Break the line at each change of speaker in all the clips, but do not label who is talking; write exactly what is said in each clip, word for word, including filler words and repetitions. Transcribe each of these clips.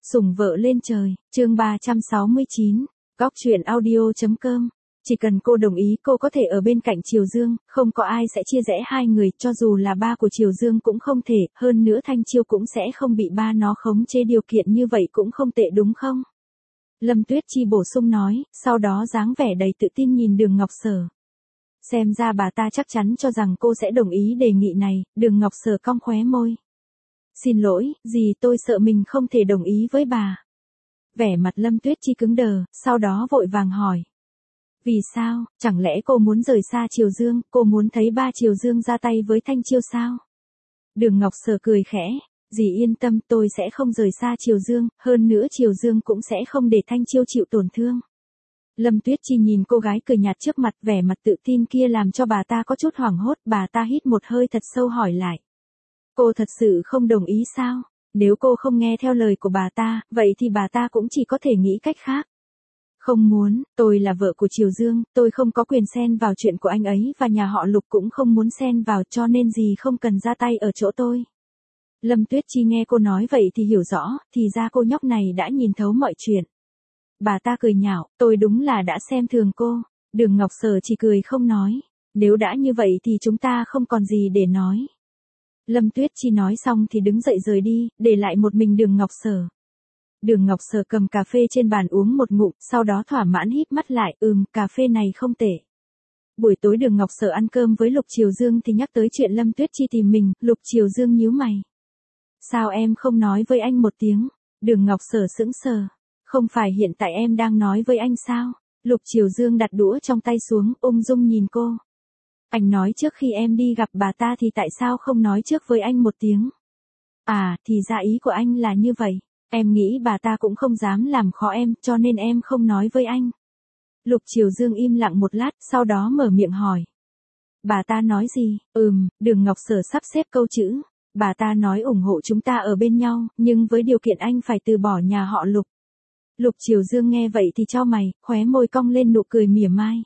Sủng vợ lên trời, chương ba trăm sáu mươi chín, góc truyện audio.com. Chỉ cần cô đồng ý cô có thể ở bên cạnh Triều Dương, không có ai sẽ chia rẽ hai người, cho dù là ba của Triều Dương cũng không thể, hơn nữa Thanh Chiêu cũng sẽ không bị ba nó khống chế, điều kiện như vậy cũng không tệ đúng không? Lâm Tuyết Chi bổ sung nói, sau đó dáng vẻ đầy tự tin nhìn Đường Ngọc Sở. Xem ra bà ta chắc chắn cho rằng cô sẽ đồng ý đề nghị này, Đường Ngọc Sở cong khóe môi. Xin lỗi, gì tôi sợ mình không thể đồng ý với bà. Vẻ mặt Lâm Tuyết Chi cứng đờ, sau đó vội vàng hỏi. Vì sao, chẳng lẽ cô muốn rời xa Triều Dương, cô muốn thấy ba Triều Dương ra tay với Thanh Chiêu sao? Đường Ngọc Sở cười khẽ, dì yên tâm, tôi sẽ không rời xa Triều Dương, hơn nữa Triều Dương cũng sẽ không để Thanh Chiêu chịu tổn thương. Lâm Tuyết Chi nhìn cô gái cười nhạt trước mặt, vẻ mặt tự tin kia làm cho bà ta có chút hoảng hốt, bà ta hít một hơi thật sâu hỏi lại. Cô thật sự không đồng ý sao? Nếu cô không nghe theo lời của bà ta, vậy thì bà ta cũng chỉ có thể nghĩ cách khác. Không muốn, tôi là vợ của Triều Dương, tôi không có quyền xen vào chuyện của anh ấy và nhà họ Lục cũng không muốn xen vào, cho nên gì không cần ra tay ở chỗ tôi. Lâm Tuyết Chi nghe cô nói vậy thì hiểu rõ, thì ra cô nhóc này đã nhìn thấu mọi chuyện. Bà ta cười nhạo, tôi đúng là đã xem thường cô. Đường Ngọc Sở chỉ cười không nói. Nếu đã như vậy thì chúng ta không còn gì để nói. Lâm Tuyết Chi nói xong thì đứng dậy rời đi, để lại một mình Đường Ngọc Sở. Đường Ngọc Sở cầm cà phê trên bàn uống một ngụm, sau đó thỏa mãn híp mắt lại, ừm, cà phê này không tệ. Buổi tối Đường Ngọc Sở ăn cơm với Lục Triều Dương thì nhắc tới chuyện Lâm Tuyết Chi tìm mình, Lục Triều Dương nhíu mày. Sao em không nói với anh một tiếng? Đường Ngọc Sở sững sờ. Không phải hiện tại em đang nói với anh sao? Lục Triều Dương đặt đũa trong tay xuống, ung dung nhìn cô. Anh nói trước khi em đi gặp bà ta thì tại sao không nói trước với anh một tiếng? À, thì ra ý của anh là như vậy. Em nghĩ bà ta cũng không dám làm khó em, cho nên em không nói với anh. Lục Triều Dương im lặng một lát, sau đó mở miệng hỏi. Bà ta nói gì? Ừm, Đường Ngọc Sở sắp xếp câu chữ. Bà ta nói ủng hộ chúng ta ở bên nhau, nhưng với điều kiện anh phải từ bỏ nhà họ Lục. Lục Triều Dương nghe vậy thì chau mày, khóe môi cong lên nụ cười mỉa mai.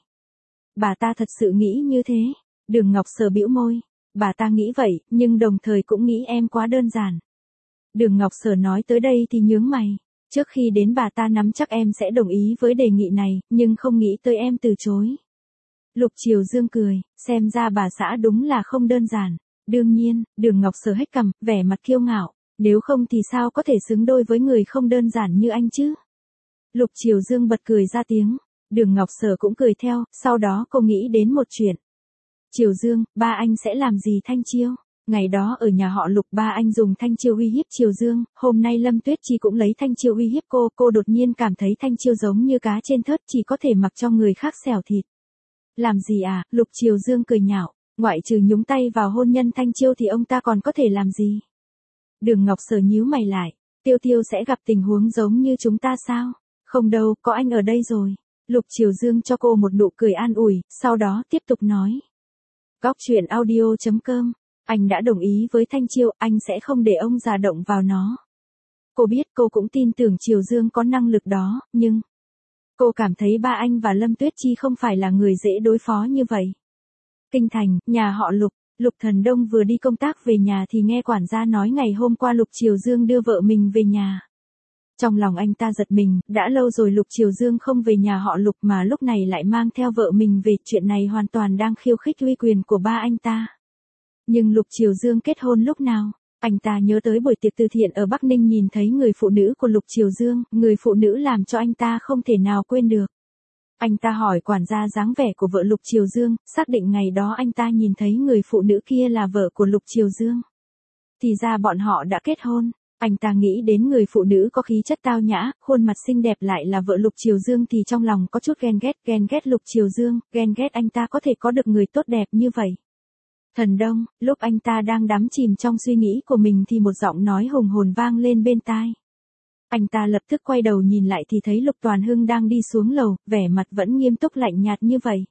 Bà ta thật sự nghĩ như thế. Đường Ngọc Sở bĩu môi. Bà ta nghĩ vậy, nhưng đồng thời cũng nghĩ em quá đơn giản. Đường Ngọc Sở nói tới đây thì nhướng mày. Trước khi đến bà ta nắm chắc em sẽ đồng ý với đề nghị này, nhưng không nghĩ tới em từ chối. Lục Triều Dương cười, xem ra bà xã đúng là không đơn giản. Đương nhiên, Đường Ngọc Sở hất cằm, vẻ mặt kiêu ngạo. Nếu không thì sao có thể xứng đôi với người không đơn giản như anh chứ? Lục Triều Dương bật cười ra tiếng. Đường Ngọc Sở cũng cười theo, sau đó cô nghĩ đến một chuyện. Triều Dương, ba anh sẽ làm gì Thanh Chiêu? Ngày đó ở nhà họ Lục ba anh dùng Thanh Chiêu uy hiếp Triều Dương, hôm nay Lâm Tuyết Chi cũng lấy Thanh Chiêu uy hiếp cô, cô đột nhiên cảm thấy Thanh Chiêu giống như cá trên thớt, chỉ có thể mặc cho người khác xẻo thịt. Làm gì à? Lục Triều Dương cười nhạo, ngoại trừ nhúng tay vào hôn nhân Thanh Chiêu thì ông ta còn có thể làm gì? Đường Ngọc Sở nhíu mày lại, Tiêu Tiêu sẽ gặp tình huống giống như chúng ta sao? Không đâu, có anh ở đây rồi. Lục Triều Dương cho cô một nụ cười an ủi, sau đó tiếp tục nói. Góc truyện audio.com. Anh đã đồng ý với Thanh Chiêu, anh sẽ không để ông già động vào nó. Cô biết, cô cũng tin tưởng Triều Dương có năng lực đó, nhưng cô cảm thấy ba anh và Lâm Tuyết Chi không phải là người dễ đối phó như vậy. Kinh thành, nhà họ Lục, Lục Thần Đông vừa đi công tác về nhà thì nghe quản gia nói ngày hôm qua Lục Triều Dương đưa vợ mình về nhà. Trong lòng anh ta giật mình, đã lâu rồi Lục Triều Dương không về nhà họ Lục mà lúc này lại mang theo vợ mình về, chuyện này hoàn toàn đang khiêu khích uy quyền của ba anh ta. Nhưng Lục Triều Dương kết hôn lúc nào? Anh ta nhớ tới buổi tiệc từ thiện ở Bắc Ninh nhìn thấy người phụ nữ của Lục Triều Dương, người phụ nữ làm cho anh ta không thể nào quên được. Anh ta hỏi quản gia dáng vẻ của vợ Lục Triều Dương, xác định ngày đó anh ta nhìn thấy người phụ nữ kia là vợ của Lục Triều Dương. Thì ra bọn họ đã kết hôn. Anh ta nghĩ đến người phụ nữ có khí chất tao nhã, khuôn mặt xinh đẹp lại là vợ Lục Triều Dương thì trong lòng có chút ghen ghét, ghen ghét Lục Triều Dương, ghen ghét anh ta có thể có được người tốt đẹp như vậy. Thần Đông, lúc anh ta đang đắm chìm trong suy nghĩ của mình thì một giọng nói hùng hồn vang lên bên tai. Anh ta lập tức quay đầu nhìn lại thì thấy Lục Toàn Hưng đang đi xuống lầu, vẻ mặt vẫn nghiêm túc lạnh nhạt như vậy.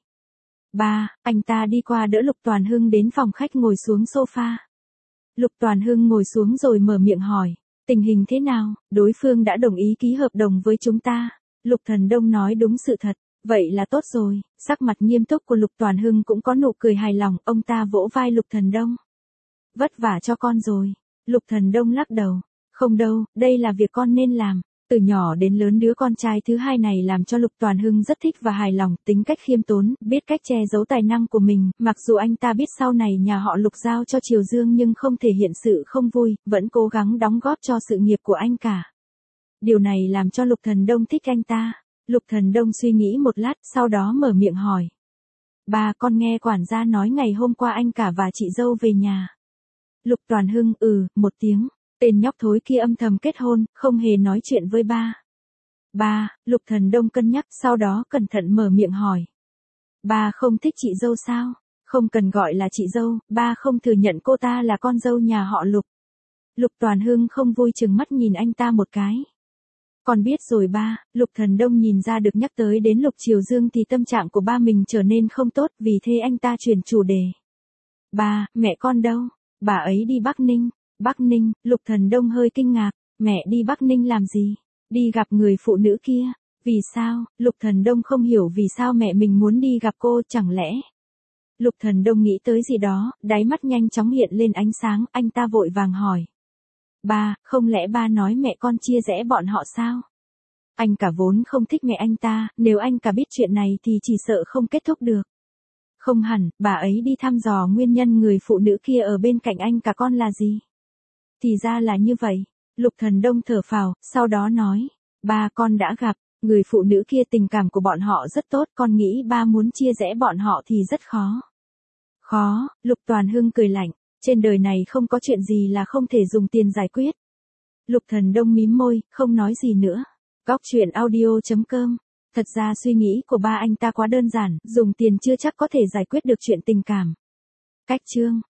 Ba, anh ta đi qua đỡ Lục Toàn Hưng đến phòng khách ngồi xuống sofa. Lục Toàn Hưng ngồi xuống rồi mở miệng hỏi, tình hình thế nào, đối phương đã đồng ý ký hợp đồng với chúng ta. Lục Thần Đông nói đúng sự thật, vậy là tốt rồi, sắc mặt nghiêm túc của Lục Toàn Hưng cũng có nụ cười hài lòng, ông ta vỗ vai Lục Thần Đông. Vất vả cho con rồi, Lục Thần Đông lắc đầu, Không đâu, đây là việc con nên làm. Từ nhỏ đến lớn đứa con trai thứ hai này làm cho Lục Toàn Hưng rất thích và hài lòng, tính cách khiêm tốn, biết cách che giấu tài năng của mình, mặc dù anh ta biết sau này nhà họ Lục giao cho Triều Dương nhưng không thể hiện sự không vui, vẫn cố gắng đóng góp cho sự nghiệp của anh cả. Điều này làm cho Lục Thần Đông thích anh ta. Lục Thần Đông suy nghĩ một lát, sau đó mở miệng hỏi. Ba, con nghe quản gia nói ngày hôm qua anh cả và chị dâu về nhà. Lục Toàn Hưng ừ, một tiếng. Tên nhóc thối kia âm thầm kết hôn, không hề nói chuyện với ba. Ba, Lục Thần Đông cân nhắc, sau đó cẩn thận mở miệng hỏi. Ba không thích chị dâu sao? Không cần gọi là chị dâu, ba không thừa nhận cô ta là con dâu nhà họ Lục. Lục Toàn Hưng không vui chừng mắt nhìn anh ta một cái. Con biết rồi ba, Lục Thần Đông nhìn ra được nhắc tới đến Lục Triều Dương thì tâm trạng của ba mình trở nên không tốt, vì thế anh ta chuyển chủ đề. Ba, mẹ con đâu? Bà ấy đi Bắc Ninh. Bắc Ninh, Lục Thần Đông hơi kinh ngạc, mẹ đi Bắc Ninh làm gì? Đi gặp người phụ nữ kia. Vì sao? Lục Thần Đông không hiểu vì sao mẹ mình muốn đi gặp cô, chẳng lẽ? Lục Thần Đông nghĩ tới gì đó, đáy mắt nhanh chóng hiện lên ánh sáng, anh ta vội vàng hỏi. Ba, không lẽ ba nói mẹ con chia rẽ bọn họ sao? Anh cả vốn không thích mẹ anh ta, nếu anh cả biết chuyện này thì chỉ sợ không kết thúc được. Không hẳn, bà ấy đi thăm dò nguyên nhân người phụ nữ kia ở bên cạnh anh cả con là gì? Thì ra là như vậy. Lục Thần Đông thở phào, sau đó nói. Ba, con đã gặp, người phụ nữ kia tình cảm của bọn họ rất tốt, con nghĩ ba muốn chia rẽ bọn họ thì rất khó. Khó, Lục Toàn Hưng cười lạnh. Trên đời này không có chuyện gì là không thể dùng tiền giải quyết. Lục Thần Đông mím môi, không nói gì nữa. Góc truyện audio chấm com. Thật ra suy nghĩ của ba anh ta quá đơn giản, dùng tiền chưa chắc có thể giải quyết được chuyện tình cảm. Cách chương